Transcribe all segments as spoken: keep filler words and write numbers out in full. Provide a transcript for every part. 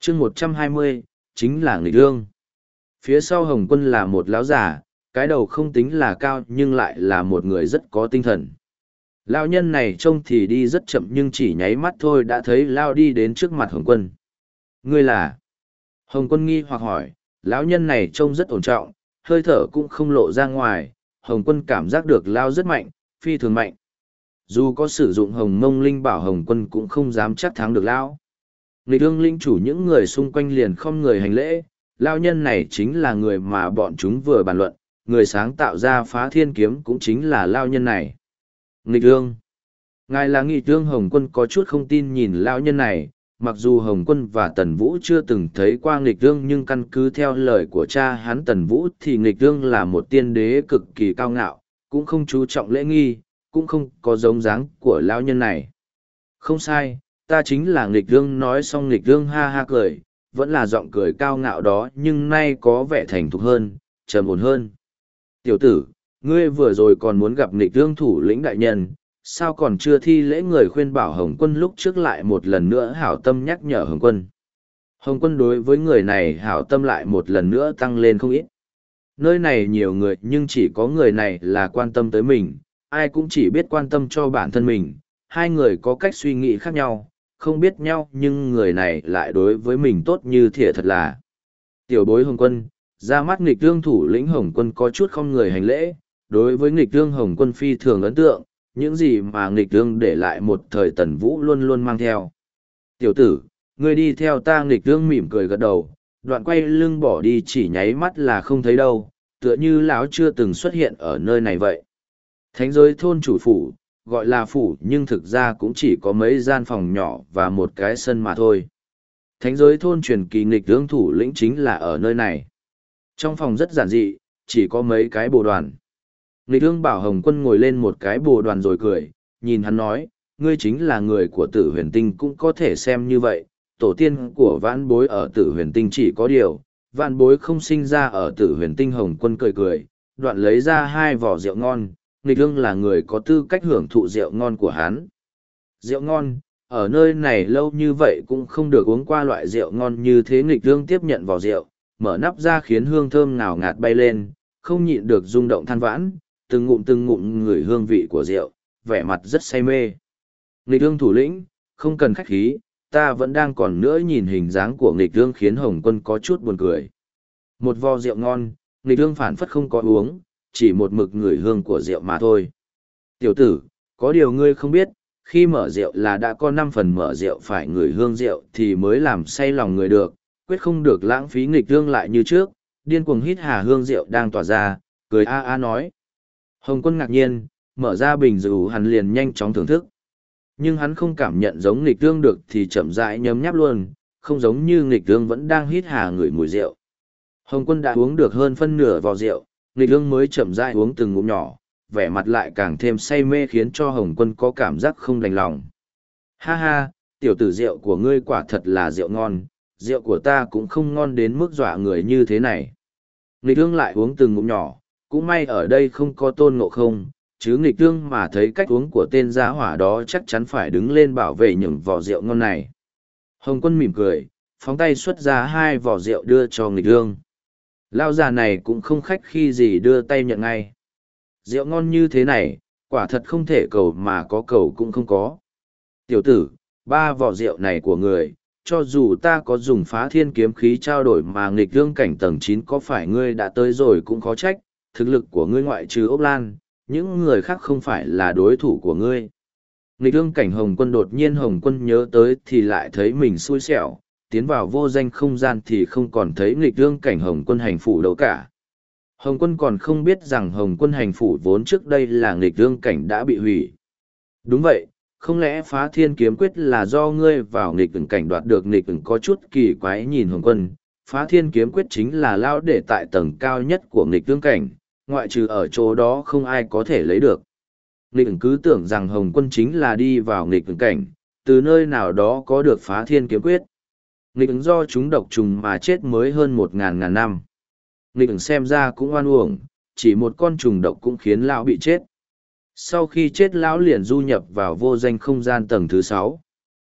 chương một trăm hai mươi chính là nghịch ương. Phía sau Hồng Quân là một lão già, cái đầu không tính là cao nhưng lại là một người rất có tinh thần. Lão nhân này trông thì đi rất chậm nhưng chỉ nháy mắt thôi đã thấy Lao đi đến trước mặt Hồng Quân. Ngươi là? Hồng Quân nghi hoặc hỏi, lão nhân này trông rất ổn trọng, hơi thở cũng không lộ ra ngoài. Hồng Quân cảm giác được Lao rất mạnh, phi thường mạnh. Dù có sử dụng Hồng Mông Linh Bảo, Hồng Quân cũng không dám chắc thắng được Lao. Nghịch ương linh chủ những người xung quanh liền không người hành lễ. Lao nhân này chính là người mà bọn chúng vừa bàn luận, người sáng tạo ra Phá Thiên Kiếm cũng chính là Lao nhân này. Nghịch ương. Ngài là nghịch ương. Hồng Quân có chút không tin nhìn Lao nhân này, mặc dù Hồng Quân và Tần Vũ chưa từng thấy qua nghịch ương nhưng căn cứ theo lời của cha hắn Tần Vũ thì nghịch ương là một tiên đế cực kỳ cao ngạo, cũng không chú trọng lễ nghi, cũng không có giống dáng của Lao nhân này. Không sai, ta chính là nghịch ương. Nói xong nghịch ương ha ha cười, vẫn là giọng cười cao ngạo đó nhưng nay có vẻ thành thục hơn, trầm ổn hơn. Tiểu tử, ngươi vừa rồi còn muốn gặp nghịch ương thủ lĩnh đại nhân, sao còn chưa thi lễ? Người khuyên bảo Hồng Quân lúc trước lại một lần nữa hảo tâm nhắc nhở Hồng Quân. Hồng Quân đối với người này hảo tâm lại một lần nữa tăng lên không ít. Nơi này nhiều người nhưng chỉ có người này là quan tâm tới mình, ai cũng chỉ biết quan tâm cho bản thân mình. Hai người có cách suy nghĩ khác nhau, không biết nhau nhưng người này lại đối với mình tốt như thìa thật là. Tiểu bối Hồng Quân, ra mắt nghịch ương thủ lĩnh. Hồng Quân có chút không người hành lễ, đối với nghịch ương Hồng Quân phi thường ấn tượng, những gì mà nghịch ương để lại một thời Tần Vũ luôn luôn mang theo. Tiểu tử, ngươi đi theo ta. Nghịch ương mỉm cười gật đầu, đoạn quay lưng bỏ đi, chỉ nháy mắt là không thấy đâu, tựa như lão chưa từng xuất hiện ở nơi này vậy. Thánh giới thôn chủ phủ, gọi là phủ nhưng thực ra cũng chỉ có mấy gian phòng nhỏ và một cái sân mà thôi. Thánh giới thôn truyền kỳ nghịch ương thủ lĩnh chính là ở nơi này. Trong phòng rất giản dị, chỉ có mấy cái bồ đoàn. Nghịch ương bảo Hồng Quân ngồi lên một cái bồ đoàn rồi cười, nhìn hắn nói, ngươi chính là người của Tử Huyền Tinh. Cũng có thể xem như vậy, tổ tiên của vãn bối ở Tử Huyền Tinh chỉ có điều, vãn bối không sinh ra ở Tử Huyền Tinh. Hồng Quân cười cười, đoạn lấy ra hai vỏ rượu ngon. Nghịch ương là người có tư cách hưởng thụ rượu ngon của hắn. Rượu ngon, ở nơi này lâu như vậy cũng không được uống qua loại rượu ngon như thế. Nghịch ương tiếp nhận vỏ rượu, mở nắp ra khiến hương thơm ngào ngạt bay lên, không nhịn được rung động than vãn, từng ngụm từng ngụm ngửi hương vị của rượu, vẻ mặt rất say mê. Nghịch ương thủ lĩnh, không cần khách khí, ta vẫn đang còn nữa. Nhìn hình dáng của nghịch ương khiến Hồng Quân có chút buồn cười. Một vò rượu ngon, nghịch ương phản phất không có uống, chỉ một mực ngửi hương của rượu mà thôi. Tiểu tử, có điều ngươi không biết, khi mở rượu là đã có năm phần mở rượu phải ngửi hương rượu thì mới làm say lòng người được, quyết không được lãng phí. Nghịch ương lại như trước, điên cuồng hít hà hương rượu đang tỏa ra, cười a a nói. Hồng Quân ngạc nhiên, mở ra bình rượu hắn liền nhanh chóng thưởng thức. Nhưng hắn không cảm nhận giống nghịch ương được thì chậm rãi nhấm nháp luôn, không giống như nghịch ương vẫn đang hít hà ngửi mùi rượu. Hồng Quân đã uống được hơn phân nửa vò rượu, nghịch ương mới chậm rãi uống từng ngụm nhỏ, vẻ mặt lại càng thêm say mê khiến cho Hồng Quân có cảm giác không đành lòng. Ha ha, tiểu tử, rượu của ngươi quả thật là rượu ngon, rượu của ta cũng không ngon đến mức dọa người như thế này. Nghịch ương lại uống từng ngụm nhỏ, cũng may ở đây không có Tôn Ngộ Không, chứ nghịch ương mà thấy cách uống của tên giá hỏa đó chắc chắn phải đứng lên bảo vệ những vỏ rượu ngon này. Hồng Quân mỉm cười, phóng tay xuất ra hai vỏ rượu đưa cho nghịch ương. Lao già này cũng không khách khi gì đưa tay nhận ngay. Rượu ngon như thế này, quả thật không thể cầu mà có cầu cũng không có. Tiểu tử, ba vỏ rượu này của người, cho dù ta có dùng Phá Thiên Kiếm khí trao đổi mà nghịch ương cảnh tầng chín có phải ngươi đã tới rồi cũng khó trách, thực lực của ngươi ngoại trừ Ốc Lan, những người khác không phải là đối thủ của ngươi. Nghịch ương cảnh Hồng Quân đột nhiên Hồng Quân nhớ tới thì lại thấy mình xui xẻo, tiến vào vô danh không gian thì không còn thấy nghịch ương cảnh Hồng Quân hành phủ đâu cả. Hồng Quân còn không biết rằng Hồng Quân hành phủ vốn trước đây là nghịch ương cảnh đã bị hủy. Đúng vậy, không lẽ Phá Thiên Kiếm Quyết là do ngươi vào nghịch ưng cảnh đoạt được? Nghịch ưng có chút kỳ quái nhìn Hồng Quân. Phá Thiên Kiếm Quyết chính là lao để tại tầng cao nhất của nghịch ương cảnh, ngoại trừ ở chỗ đó không ai có thể lấy được. Nghịch ưng cứ tưởng rằng Hồng Quân chính là đi vào nghịch ưng cảnh, từ nơi nào đó có được Phá Thiên Kiếm Quyết. Nghịch ưng do chúng độc trùng mà chết mới hơn một ngàn ngàn năm. Nghịch ưng xem ra cũng oan uổng, chỉ một con trùng độc cũng khiến lão bị chết. Sau khi chết lão liền du nhập vào vô danh không gian tầng thứ sáu.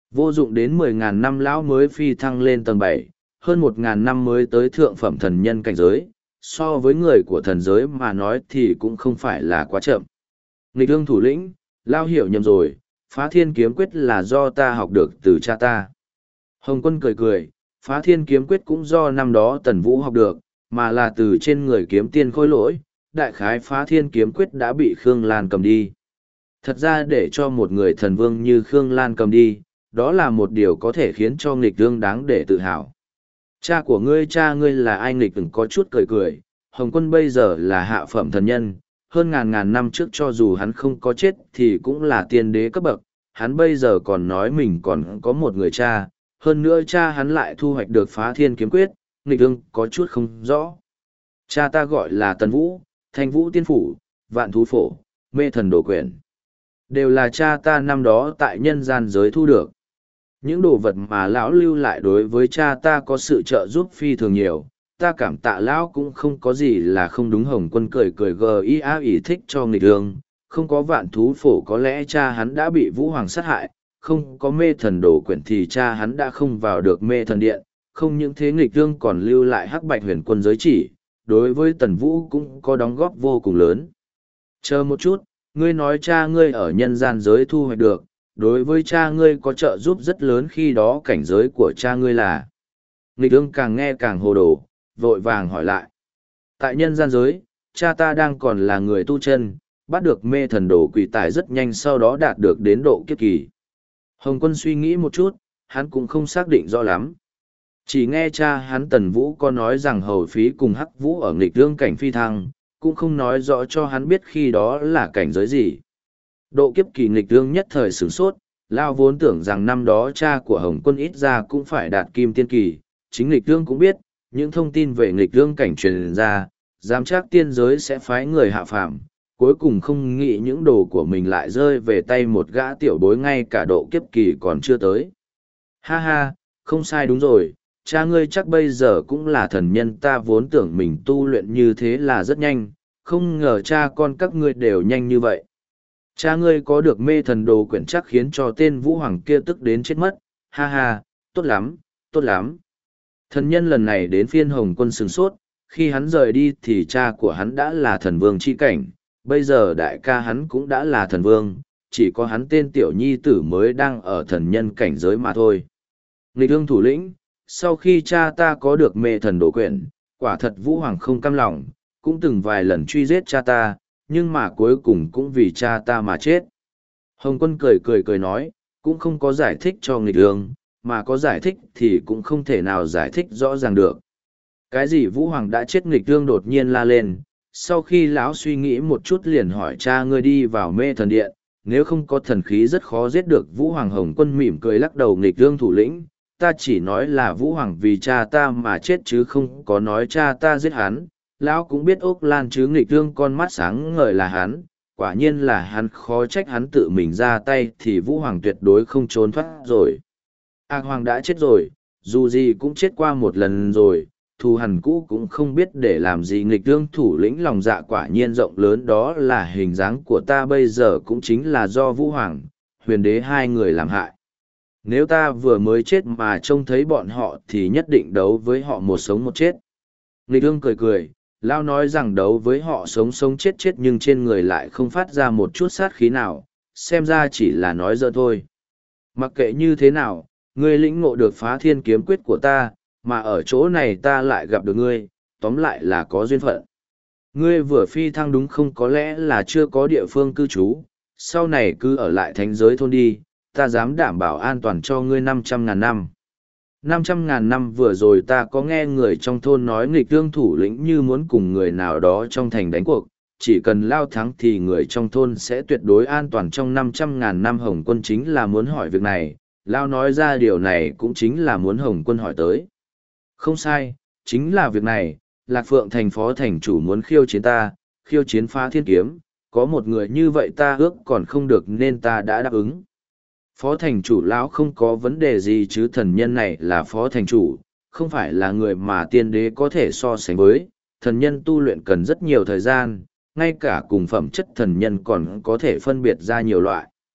Vô dụng đến mười ngàn năm lão mới phi thăng lên tầng bảy, hơn một ngàn năm mới tới thượng phẩm thần nhân cảnh giới, so với người của thần giới mà nói thì cũng không phải là quá chậm. Nghịch ương thủ lĩnh, lao hiểu nhầm rồi, phá thiên kiếm quyết là do ta học được từ cha ta. Hồng Quân cười cười, phá thiên kiếm quyết cũng do năm đó Tần Vũ học được, mà là từ trên người kiếm tiên khôi lỗi, đại khái phá thiên kiếm quyết đã bị Khương Lan cầm đi. Thật ra để cho một người thần vương như Khương Lan cầm đi, đó là một điều có thể khiến cho nghịch ương đáng để tự hào. Cha của ngươi cha ngươi là ai? Nghịch từng có chút cười cười, Hồng Quân bây giờ là hạ phẩm thần nhân, hơn ngàn ngàn năm trước cho dù hắn không có chết thì cũng là tiên đế cấp bậc, hắn bây giờ còn nói mình còn có một người cha, hơn nữa cha hắn lại thu hoạch được phá thiên kiếm quyết, nghịch ương có chút không rõ. Cha ta gọi là Tần Vũ, Thanh Vũ Tiên Phủ, Vạn Thú Phổ, Mê Thần Đồ Quyển. Đều là cha ta năm đó tại nhân gian giới thu được. Những đồ vật mà lão lưu lại đối với cha ta có sự trợ giúp phi thường nhiều, ta cảm tạ lão cũng không có gì là không đúng. Hồng Quân cười cười gờ ý á ý thích cho nghịch ương, không có Vạn Thú Phổ có lẽ cha hắn đã bị Vũ Hoàng sát hại, không có Mê Thần Đồ Quyển thì cha hắn đã không vào được Mê Thần Điện, không những thế nghịch ương còn lưu lại Hắc Bạch Huyền Quân giới chỉ, đối với Tần Vũ cũng có đóng góp vô cùng lớn. Chờ một chút, ngươi nói cha ngươi ở nhân gian giới thu hoạch được, đối với cha ngươi có trợ giúp rất lớn, khi đó cảnh giới của cha ngươi là. Nghịch ương càng nghe càng hồ đồ, vội vàng hỏi lại. Tại nhân gian giới, cha ta đang còn là người tu chân, bắt được Mê Thần Đồ quỷ tài rất nhanh, sau đó đạt được đến độ kiếp kỳ. Hồng Quân suy nghĩ một chút, hắn cũng không xác định rõ lắm. Chỉ nghe cha hắn Tần Vũ có nói rằng hầu phí cùng Hắc Vũ ở nghịch ương cảnh phi thăng, cũng không nói rõ cho hắn biết khi đó là cảnh giới gì. Độ kiếp kỳ nghịch ương nhất thời sửng sốt, lao vốn tưởng rằng năm đó cha của Hồng Quân ít ra cũng phải đạt kim tiên kỳ, chính nghịch ương cũng biết, những thông tin về nghịch ương cảnh truyền ra, dám chắc tiên giới sẽ phái người hạ phàm, cuối cùng không nghĩ những đồ của mình lại rơi về tay một gã tiểu bối ngay cả độ kiếp kỳ còn chưa tới. Ha ha, không sai đúng rồi, cha ngươi chắc bây giờ cũng là thần nhân, ta vốn tưởng mình tu luyện như thế là rất nhanh, không ngờ cha con các ngươi đều nhanh như vậy. Cha ngươi có được Mê Thần Đồ quyển chắc khiến cho tên Vũ Hoàng kia tức đến chết mất, ha ha, tốt lắm, tốt lắm. Thần nhân lần này đến phiên Hồng Quân sửng sốt, khi hắn rời đi thì cha của hắn đã là thần vương chi cảnh, bây giờ đại ca hắn cũng đã là thần vương, chỉ có hắn tên tiểu nhi tử mới đang ở thần nhân cảnh giới mà thôi. Nghịch ương thủ lĩnh, sau khi cha ta có được Mê Thần Đồ quyển, quả thật Vũ Hoàng không cam lòng, cũng từng vài lần truy giết cha ta, nhưng mà cuối cùng cũng vì cha ta mà chết. Hồng Quân cười cười cười nói, cũng không có giải thích cho nghịch ương, mà có giải thích thì cũng không thể nào giải thích rõ ràng được. Cái gì Vũ Hoàng đã chết? Nghịch ương đột nhiên la lên, sau khi lão suy nghĩ một chút liền hỏi cha ngươi đi vào Mê Thần Điện, nếu không có thần khí rất khó giết được Vũ Hoàng. Hồng Quân mỉm cười lắc đầu, nghịch ương thủ lĩnh, ta chỉ nói là Vũ Hoàng vì cha ta mà chết chứ không có nói cha ta giết hắn. Lão cũng biết Ốc Lan chứ? Nghịch ương con mắt sáng ngời là hắn, quả nhiên là hắn, khó trách hắn tự mình ra tay thì Vũ Hoàng tuyệt đối không trốn thoát rồi. Ác Hoàng đã chết rồi, dù gì cũng chết qua một lần rồi, thù hằn cũ cũng không biết để làm gì. Nghịch ương thủ lĩnh lòng dạ quả nhiên rộng lớn, đó là hình dáng của ta bây giờ cũng chính là do Vũ Hoàng, Huyền Đế hai người làm hại. Nếu ta vừa mới chết mà trông thấy bọn họ thì nhất định đấu với họ một sống một chết. Nghịch ương cười cười, Lao nói rằng đấu với họ sống sống chết chết nhưng trên người lại không phát ra một chút sát khí nào, xem ra chỉ là nói giỡn thôi. Mặc kệ như thế nào, ngươi lĩnh ngộ được phá thiên kiếm quyết của ta, mà ở chỗ này ta lại gặp được ngươi, tóm lại là có duyên phận. Ngươi vừa phi thăng đúng không? Có lẽ là chưa có địa phương cư trú, sau này cứ ở lại thánh giới thôn đi, ta dám đảm bảo an toàn cho ngươi năm trăm ngàn năm. Năm trăm ngàn năm vừa rồi ta có nghe người trong thôn nói nghịch ương thủ lĩnh như muốn cùng người nào đó trong thành đánh cuộc, chỉ cần Lao thắng thì người trong thôn sẽ tuyệt đối an toàn trong năm trăm ngàn năm. Hồng Quân chính là muốn hỏi việc này, Lao nói ra điều này cũng chính là muốn Hồng Quân hỏi tới. Không sai, chính là việc này, Lạc Phượng thành phó thành chủ muốn khiêu chiến ta, khiêu chiến phá thiên kiếm, có một người như vậy ta ước còn không được nên ta đã đáp ứng. Phó thành chủ lão không có vấn đề gì chứ? Thần nhân này là phó thành chủ, không phải là người mà tiên đế có thể so sánh với, thần nhân tu luyện cần rất nhiều thời gian, ngay cả cùng phẩm chất thần nhân còn có thể phân biệt ra nhiều loại.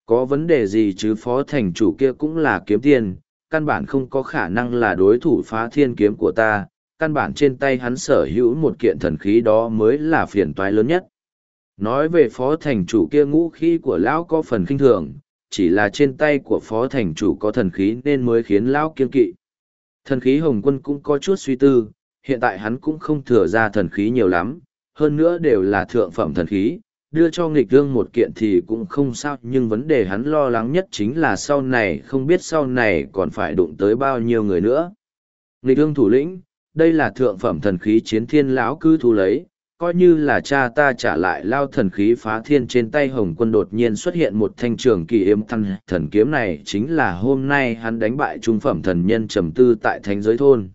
Có vấn đề gì chứ, phó thành chủ kia cũng là kiếm tiền, căn bản không có khả năng là đối thủ phá thiên kiếm của ta, căn bản trên tay hắn sở hữu một kiện thần khí đó mới là phiền toái lớn nhất. Nói về phó thành chủ kia, ngũ khí của lão có phần khinh thường, chỉ là trên tay của phó thành chủ có thần khí nên mới khiến lão kiên kỵ. Thần khí Hồng Quân cũng có chút suy tư, hiện tại hắn cũng không thừa ra thần khí nhiều lắm, hơn nữa đều là thượng phẩm thần khí, đưa cho nghịch thương một kiện thì cũng không sao, nhưng vấn đề hắn lo lắng nhất chính là sau này không biết sau này còn phải đụng tới bao nhiêu người nữa. Nghịch thương thủ lĩnh, đây là thượng phẩm thần khí chiến thiên lão cứ thu lấy, coi như là cha ta trả lại lao thần khí phá thiên. Trên tay Hồng Quân đột nhiên xuất hiện một thanh trường kỳ yếm thần, thần kiếm này chính là hôm nay hắn đánh bại trung phẩm thần nhân trầm tư tại thánh giới thôn.